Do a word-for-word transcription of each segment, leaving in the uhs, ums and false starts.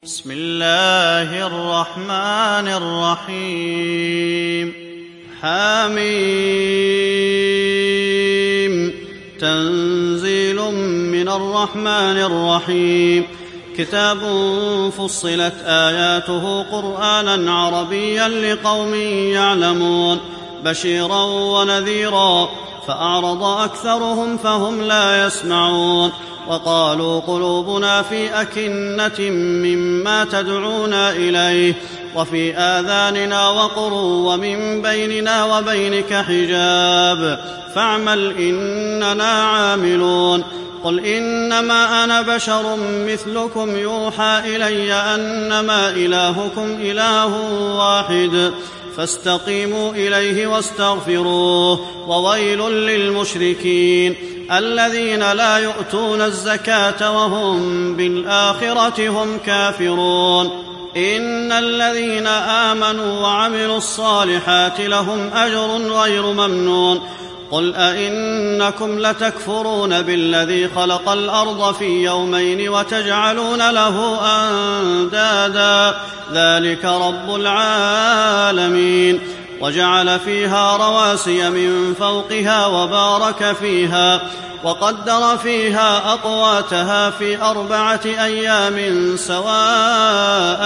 بسم الله الرحمن الرحيم. حميم. تنزيل من الرحمن الرحيم. كتاب فصلت آياته قرآنا عربيا لقوم يعلمون بشيرا ونذيرا فأعرض أكثرهم فهم لا يسمعون وقالوا قلوبنا في أكنة مما تدعونا إليه وفي آذاننا وقر ومن بيننا وبينك حجاب فاعمل إننا عاملون. قل إنما أنا بشر مثلكم يوحى إلي أنما إلهكم إله واحد فاستقيموا إليه واستغفروه وويل للمشركين الذين لا يؤتون الزكاة وهم بالآخرة هم كافرون. إن الذين آمنوا وعملوا الصالحات لهم أجر غير ممنون. قل أئنكم لتكفرون بالذي خلق الأرض في يومين وتجعلون له أندادا ذلك رب العالمين. وجعل فيها رواسي من فوقها وبارك فيها وقدر فيها أقواتها في أربعة أيام سواء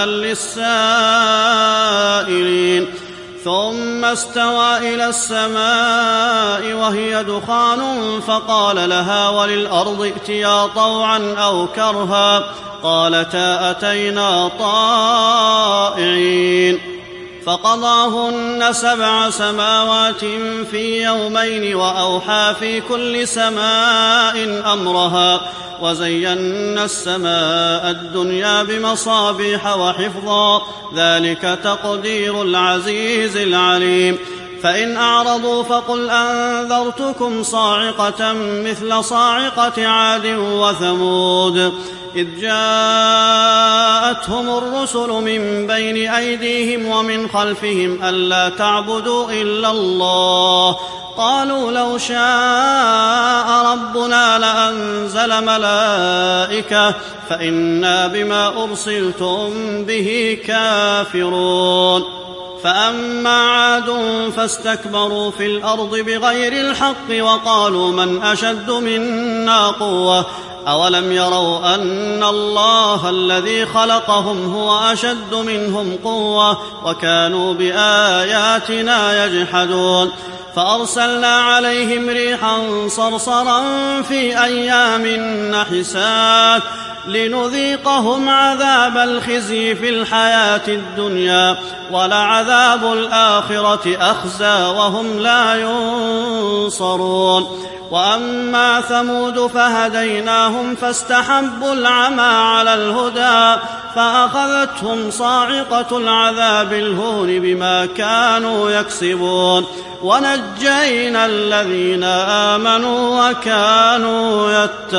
للسائلين ثم استوى إلى السماء وهي دخان فقال لها وللأرض ائتيا طوعا أو كرها قالتا أتينا طائعين. فقضاهن سبع سماوات في يومين وأوحى في كل سماء أمرها وزينا السماء الدنيا بمصابيح وحفظا ذلك تقدير العزيز العليم. فإن أعرضوا فقل أنذرتكم صاعقة مثل صاعقة عاد وثمود إذ جاءتهم الرسل من بين أيديهم ومن خلفهم ألا تعبدوا إلا الله قالوا لو شاء ربنا لأنزل ملائكة فإنا بما أرسلتم به كافرون. فأما عاد فاستكبروا في الأرض بغير الحق وقالوا من أشد منا قوة أولم يروا أن الله الذي خلقهم هو أشد منهم قوة وكانوا بآياتنا يجحدون. فأرسلنا عليهم ريحا صرصرا في أيام نحسات لنذيقهم عذاب الخزي في الحياة الدنيا ولعذاب الآخرة أخزى وهم لا ينصرون. وأما ثمود فهديناهم فاستحبوا العمى على الهدى فأخذتهم صاعقة العذاب الهون بما كانوا يكسبون ونجينا الذين آمنوا وكانوا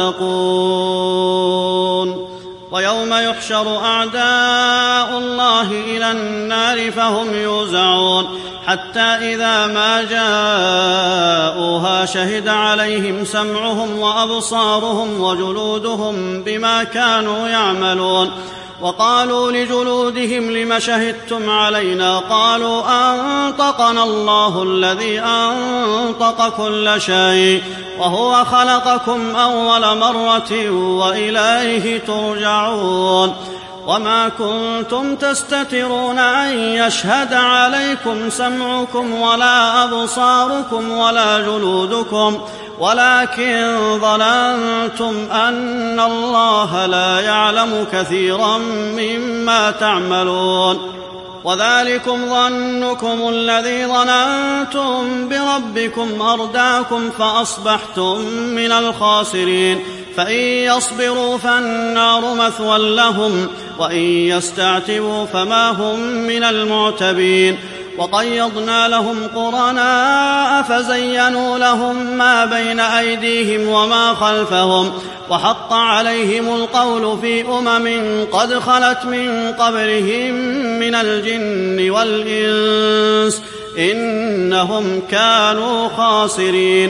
يتقون. ويوم يحشر أعداء الله إلى النار فهم يوزعون حتى إذا ما جاءوها شهد عليهم سمعهم وأبصارهم وجلودهم بما كانوا يعملون. وقالوا لجلودهم لم شهدتم علينا قالوا أنطقنا الله الذي أنطق كل شيء وهو خلقكم أول مرة وإليه ترجعون. وما كنتم تستترون أن يشهد عليكم سمعكم ولا أبصاركم ولا جلودكم ولكن ظننتم أن الله لا يعلم كثيرا مما تعملون. وذلكم ظنكم الذي ظننتم بربكم أرداكم فأصبحتم من الخاسرين. فإن يصبروا فالنار مثوى لهم وإن يستعتبوا فما هم من المعتبين. وقيضنا لهم قرناء فزينوا لهم ما بين أيديهم وما خلفهم وحق عليهم القول في أمم قد خلت من قبلهم من الجن والإنس إنهم كانوا خاسرين.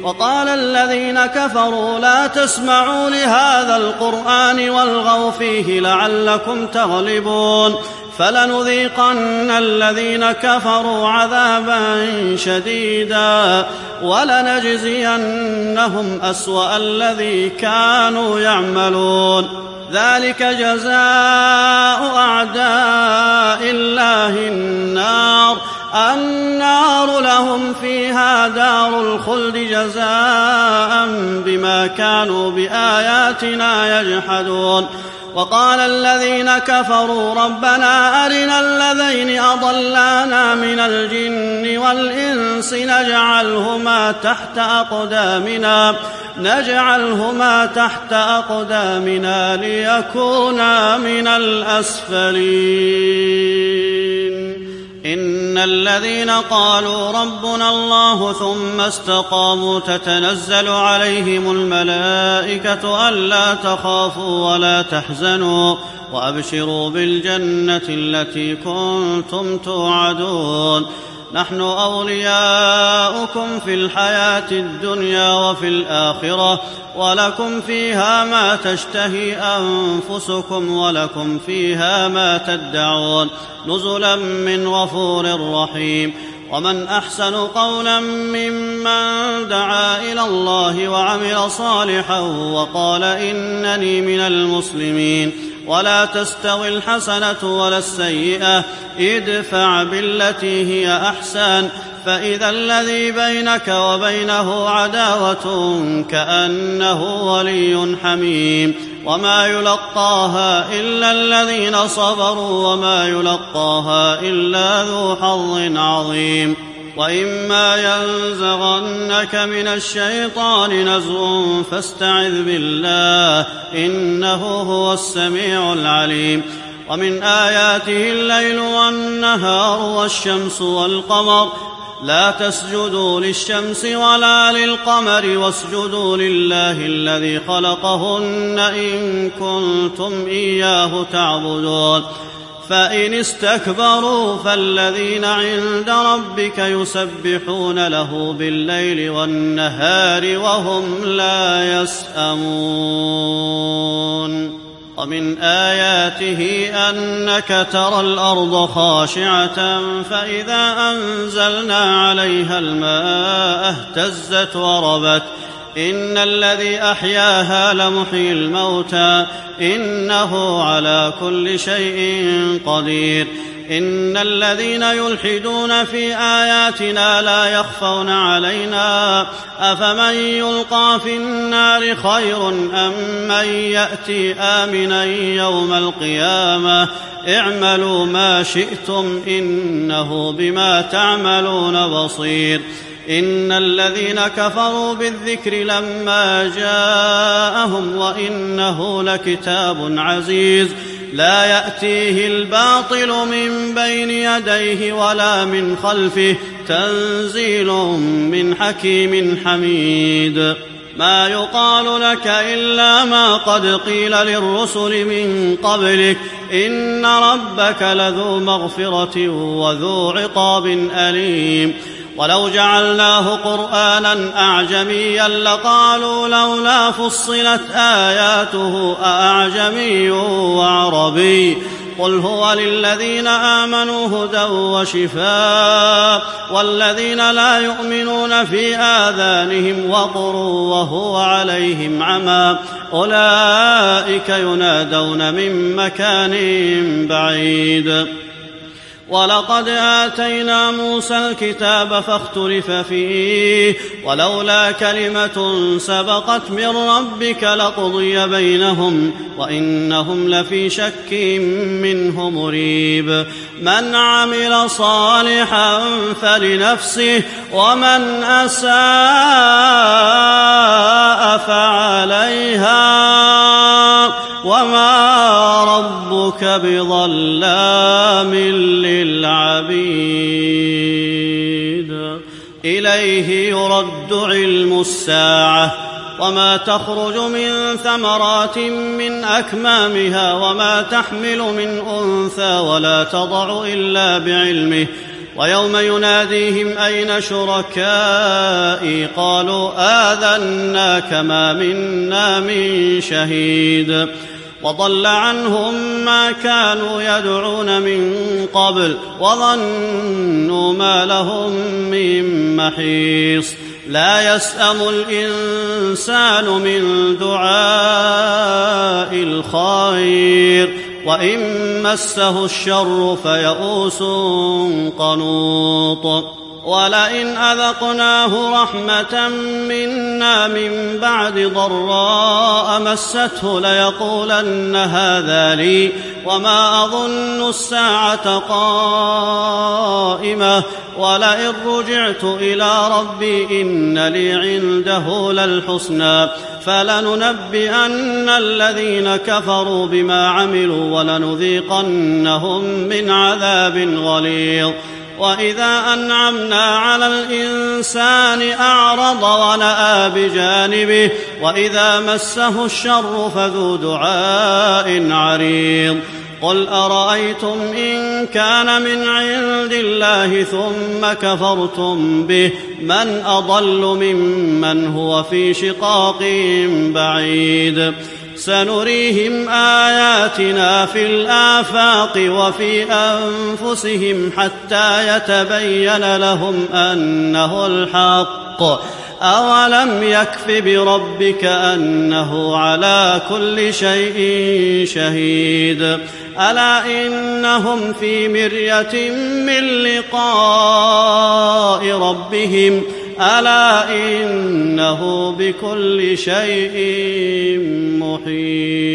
وقال الذين كفروا لا تسمعوا لهذا القرآن والغوا فيه لعلكم تغلبون فلنذيقن الذين كفروا عذابا شديدا ولنجزينهم أسوأ الذي كانوا يعملون ذلك جزاء أعداء الله النار النار لهم فيها دار الخلد جزاء بما كانوا بآياتنا يجحدون وقال الذين كفروا ربنا أرنا الذين أضلانا من الجن والإنس نجعلهما تحت أقدامنا نجعلهما تحت أقدامنا ليكونا من الأسفلين إن الذين قالوا ربنا الله ثم استقاموا تتنزل عليهم الملائكة ألا تخافوا ولا تحزنوا وأبشروا بالجنة التي كنتم توعدون نحن أولياؤكم في الحياة الدنيا وفي الآخرة ولكم فيها ما تشتهي أنفسكم ولكم فيها ما تدعون نزلا من غفور رحيم ومن أحسن قولا ممن دعا إلى الله وعمل صالحا وقال إنني من المسلمين ولا تستوي الحسنة ولا السيئة ادفع بالتي هي أحسن فإذا الذي بينك وبينه عداوة كأنه ولي حميم وما يلقاها إلا الذين صبروا وما يلقاها إلا ذو حظ عظيم وإما ينزغنك من الشيطان نزغ فاستعذ بالله إنه هو السميع العليم ومن آياته الليل والنهار والشمس والقمر لا تسجدوا للشمس ولا للقمر واسجدوا لله الذي خلقهن إن كنتم إياه تعبدون فإن استكبروا فالذين عند ربك يسبحون له بالليل والنهار وهم لا يسأمون ومن آياته أنك ترى الأرض خاشعة فإذا أنزلنا عليها الماء اهتزت وربت إن الذي أحياها لمحيي الموتى إنه على كل شيء قدير إن الذين يلحدون في آياتنا لا يخفون علينا أفمن يلقى في النار خير أم من يأتي آمنا يوم القيامة اعملوا ما شئتم إنه بما تعملون بصير إن الذين كفروا بالذكر لما جاءهم وإنه لكتاب عزيز لا يأتيه الباطل من بين يديه ولا من خلفه تنزيل من حكيم حميد ما يقال لك إلا ما قد قيل للرسل من قبلك إن ربك لذو مغفرة وذو عقاب أليم ولو جعلناه قرآنا أعجميا لقالوا لولا فصلت آياته أأعجمي وعربي قل هو للذين آمنوا هدى وشفاء والذين لا يؤمنون في آذانهم وقر وهو عليهم عمى أولئك ينادون من مكان بعيد ولقد آتينا موسى الكتاب فاختلف فيه ولولا كلمة سبقت من ربك لقضي بينهم وإنهم لفي شك منه مريب من عمل صالحا فلنفسه ومن أساء فعليها وما ربك بظلام للعبيد إليه يرد علم الساعة وما تخرج من ثمرات من أكمامها وما تحمل من أنثى ولا تضع إلا بعلمه ويوم يناديهم أين شركائي قالوا آذناك ما منا من شهيد وضل عنهم ما كانوا يدعون من قبل وظنوا ما لهم من محيص لا يسأم الإنسان من دعاء الخير وإن مسه الشر فيئوس قنوط ولئن أذقناه رحمة منا من بعد ضراء مسته ليقولن هذا لي وما أظن الساعة قائمة ولئن رجعت إلى ربي إن لي عنده للحسنى فلننبئن الذين كفروا بما عملوا ولنذيقنهم من عذاب غليظ وإذا أنعمنا على الإنسان أعرض ونأى بجانبه وإذا مسه الشر فذو دعاء عريض قل أرأيتم إن كان من عند الله ثم كفرتم به من أضل ممن هو في شقاق بعيد سنريهم آياتنا في الآفاق وفي أنفسهم حتى يتبين لهم أنه الحق أولم يكف بربك أنه على كل شيء شهيد ألا إنهم في مرية من لقاء ربهم ألا إنه بكل شيء محيط.